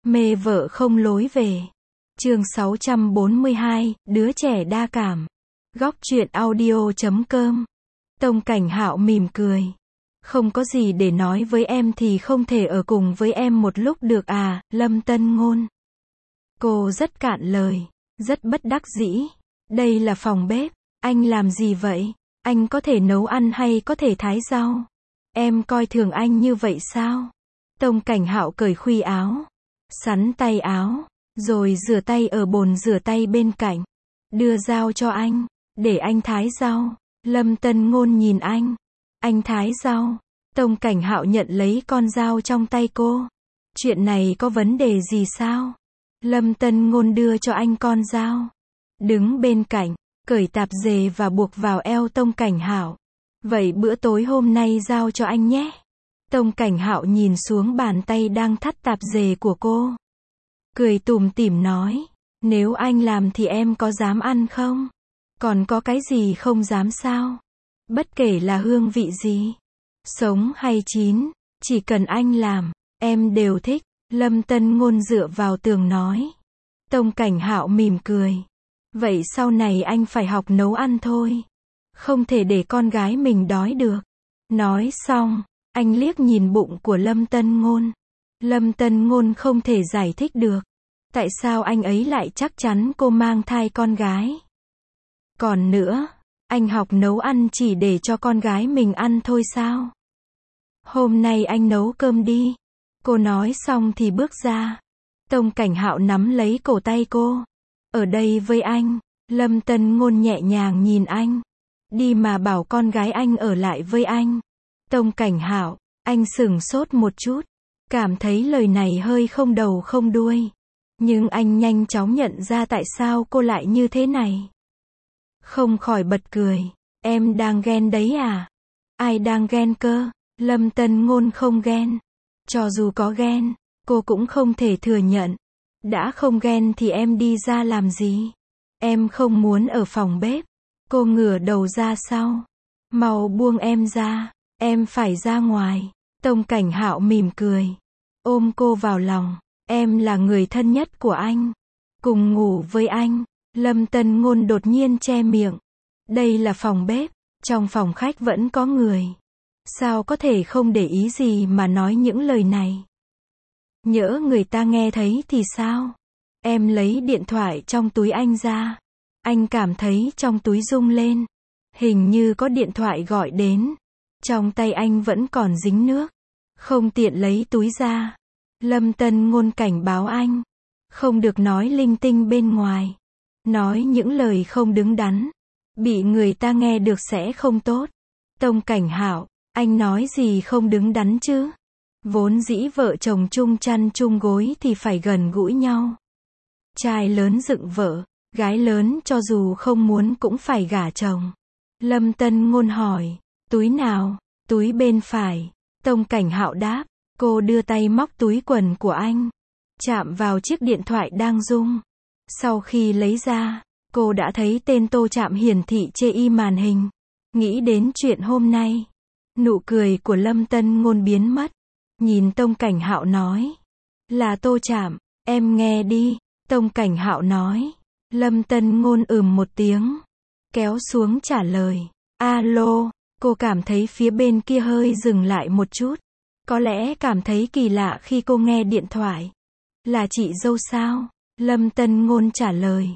Mê vợ không lối về. Chương 642, đứa trẻ đa cảm. Góc truyện audio.com. Tông Cảnh Hạo mỉm cười. Không có gì để nói với em thì không thể ở cùng với em một lúc được à, Lâm Tân Ngôn. Cô rất cạn lời, rất bất đắc dĩ. Đây là phòng bếp, anh làm gì vậy? Anh có thể nấu ăn hay có thể thái rau? Em coi thường anh như vậy sao? Tông Cảnh Hạo cởi khuy áo, sắn tay áo, rồi rửa tay ở bồn rửa tay bên cạnh. Đưa dao cho anh, để anh thái rau. Lâm Tân Ngôn nhìn anh thái rau. Tông Cảnh Hạo nhận lấy con dao trong tay cô. Chuyện này có vấn đề gì sao? Lâm Tân Ngôn đưa cho anh con dao. Đứng bên cạnh, cởi tạp dề và buộc vào eo Tông Cảnh Hạo. Vậy bữa tối hôm nay giao cho anh nhé. Tông Cảnh Hạo nhìn xuống bàn tay đang thắt tạp dề của cô. Cười tủm tỉm nói, nếu anh làm thì em có dám ăn không? Còn có cái gì không dám sao? Bất kể là hương vị gì, sống hay chín, chỉ cần anh làm, em đều thích. Lâm Tân Ngôn dựa vào tường nói. Tông Cảnh Hạo mỉm cười. Vậy sau này anh phải học nấu ăn thôi. Không thể để con gái mình đói được. Nói xong, anh liếc nhìn bụng của Lâm Tân Ngôn. Lâm Tân Ngôn không thể giải thích được. Tại sao anh ấy lại chắc chắn cô mang thai con gái? Còn nữa, anh học nấu ăn chỉ để cho con gái mình ăn thôi sao? Hôm nay anh nấu cơm đi. Cô nói xong thì bước ra. Tông Cảnh Hạo nắm lấy cổ tay cô. Ở đây với anh. Lâm Tân Ngôn nhẹ nhàng nhìn anh. Đi mà bảo con gái anh ở lại với anh. Tông Cảnh Hạo, anh sửng sốt một chút. Cảm thấy lời này hơi không đầu không đuôi. Nhưng anh nhanh chóng nhận ra tại sao cô lại như thế này. Không khỏi bật cười. Em đang ghen đấy à? Ai đang ghen cơ? Lâm Tân Ngôn không ghen. Cho dù có ghen, cô cũng không thể thừa nhận. Đã không ghen thì em đi ra làm gì? Em không muốn ở phòng bếp. Cô ngửa đầu ra sau. Mau buông em ra. Em phải ra ngoài. Tông Cảnh Hạo mỉm cười. Ôm cô vào lòng. Em là người thân nhất của anh. Cùng ngủ với anh. Lâm Tân Ngôn đột nhiên che miệng. Đây là phòng bếp. Trong phòng khách vẫn có người. Sao có thể không để ý gì mà nói những lời này? Nhỡ người ta nghe thấy thì sao? Em lấy điện thoại trong túi anh ra. Anh cảm thấy trong túi rung lên. Hình như có điện thoại gọi đến. Trong tay anh vẫn còn dính nước. Không tiện lấy túi ra. Lâm Tân Ngôn cảnh báo anh. Không được nói linh tinh bên ngoài. Nói những lời không đứng đắn. Bị người ta nghe được sẽ không tốt. Tông Cảnh Hạo, anh nói gì không đứng đắn chứ? Vốn dĩ vợ chồng chung chăn chung gối thì phải gần gũi nhau. Trai lớn dựng vợ, gái lớn cho dù không muốn cũng phải gả chồng. Lâm Tân Ngôn hỏi, túi nào? Túi bên phải. Tông Cảnh Hạo đáp, cô đưa tay móc túi quần của anh. Chạm vào chiếc điện thoại đang rung. Sau khi lấy ra, cô đã thấy tên Tô Trạm hiển thị chê y màn hình. Nghĩ đến chuyện hôm nay. Nụ cười của Lâm Tân Ngôn biến mất. Nhìn Tông Cảnh Hạo nói. Là Tô Trạm, em nghe đi. Tông Cảnh Hạo nói. Lâm Tân Ngôn một tiếng. Kéo xuống trả lời. Alo, cô cảm thấy phía bên kia hơi dừng lại một chút. Có lẽ cảm thấy kỳ lạ khi cô nghe điện thoại. Là chị dâu sao? Lâm Tân Ngôn trả lời.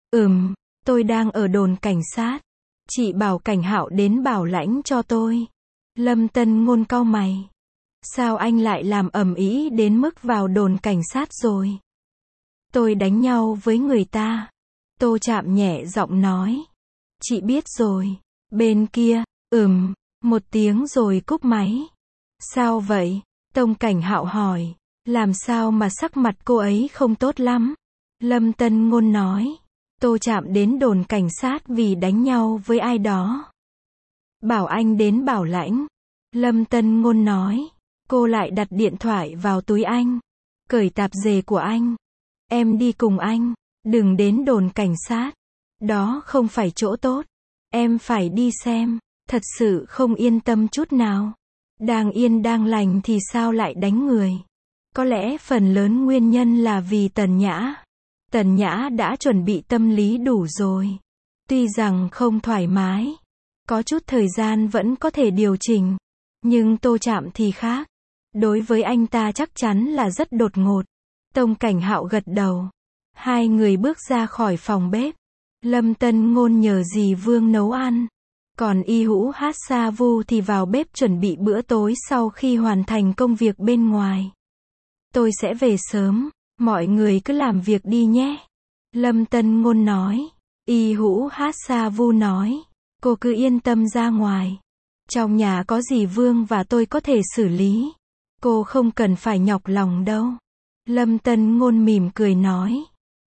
Tôi đang ở đồn cảnh sát. Chị bảo Cảnh Hạo đến bảo lãnh cho tôi. Lâm Tân Ngôn cau mày. Sao anh lại làm ầm ĩ đến mức vào đồn cảnh sát rồi? Tôi đánh nhau với người ta. Tô Trạm nhẹ giọng nói. Chị biết rồi. Bên kia, một tiếng rồi cúp máy. Sao vậy? Tông Cảnh Hạo hỏi. Làm sao mà sắc mặt cô ấy không tốt lắm? Lâm Tân Ngôn nói. Tô Trạm đến đồn cảnh sát vì đánh nhau với ai đó. Bảo anh đến bảo lãnh. Lâm Tân Ngôn nói. Cô lại đặt điện thoại vào túi anh. Cởi tạp dề của anh. Em đi cùng anh. Đừng đến đồn cảnh sát. Đó không phải chỗ tốt. Em phải đi xem. Thật sự không yên tâm chút nào. Đang yên đang lành thì sao lại đánh người? Có lẽ phần lớn nguyên nhân là vì Tần Nhã. Tần Nhã đã chuẩn bị tâm lý đủ rồi. Tuy rằng không thoải mái, có chút thời gian vẫn có thể điều chỉnh. Nhưng Tô Trạm thì khác. Đối với anh ta chắc chắn là rất đột ngột. Tông Cảnh Hạo gật đầu. Hai người bước ra khỏi phòng bếp. Lâm Tân Ngôn nhờ dì Vương nấu ăn. Còn Y Hữu Hát Sa Vu thì vào bếp chuẩn bị bữa tối sau khi hoàn thành công việc bên ngoài. Tôi sẽ về sớm, mọi người cứ làm việc đi nhé. Lâm Tân Ngôn nói. Y Hữu Hát Sa Vu nói. Cô cứ yên tâm ra ngoài. Trong nhà có dì Vương và tôi có thể xử lý. Cô không cần phải nhọc lòng đâu. Lâm Tân Ngôn mỉm cười nói.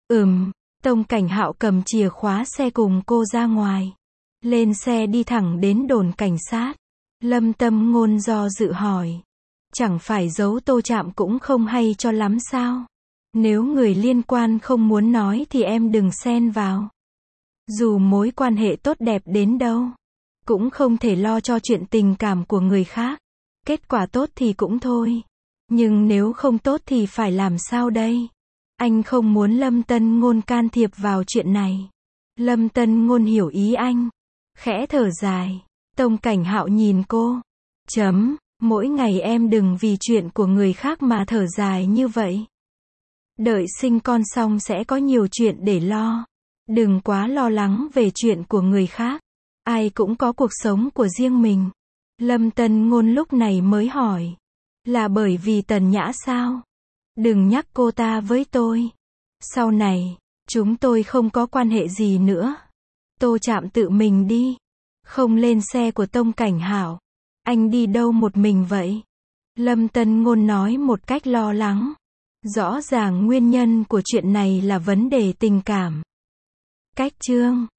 Tông Cảnh Hạo cầm chìa khóa xe cùng cô ra ngoài. Lên xe đi thẳng đến đồn cảnh sát. Lâm Tân Ngôn do dự hỏi. Chẳng phải giấu Tô Trạm cũng không hay cho lắm sao? Nếu người liên quan không muốn nói thì em đừng xen vào. Dù mối quan hệ tốt đẹp đến đâu, cũng không thể lo cho chuyện tình cảm của người khác. Kết quả tốt thì cũng thôi. Nhưng nếu không tốt thì phải làm sao đây? Anh không muốn Lâm Tân Ngôn can thiệp vào chuyện này. Lâm Tân Ngôn hiểu ý anh. Khẽ thở dài. Tông Cảnh Hạo nhìn cô. Mỗi ngày em đừng vì chuyện của người khác mà thở dài như vậy. Đợi sinh con xong sẽ có nhiều chuyện để lo. Đừng quá lo lắng về chuyện của người khác. Ai cũng có cuộc sống của riêng mình. Lâm Tân Ngôn lúc này mới hỏi. Là bởi vì Tần Nhã sao? Đừng nhắc cô ta với tôi. Sau này, chúng tôi không có quan hệ gì nữa. Tô Trạm tự mình đi. Không lên xe của Tông Cảnh Hạo. Anh đi đâu một mình vậy? Lâm Tân Ngôn nói một cách lo lắng. Rõ ràng nguyên nhân của chuyện này là vấn đề tình cảm. Cách chương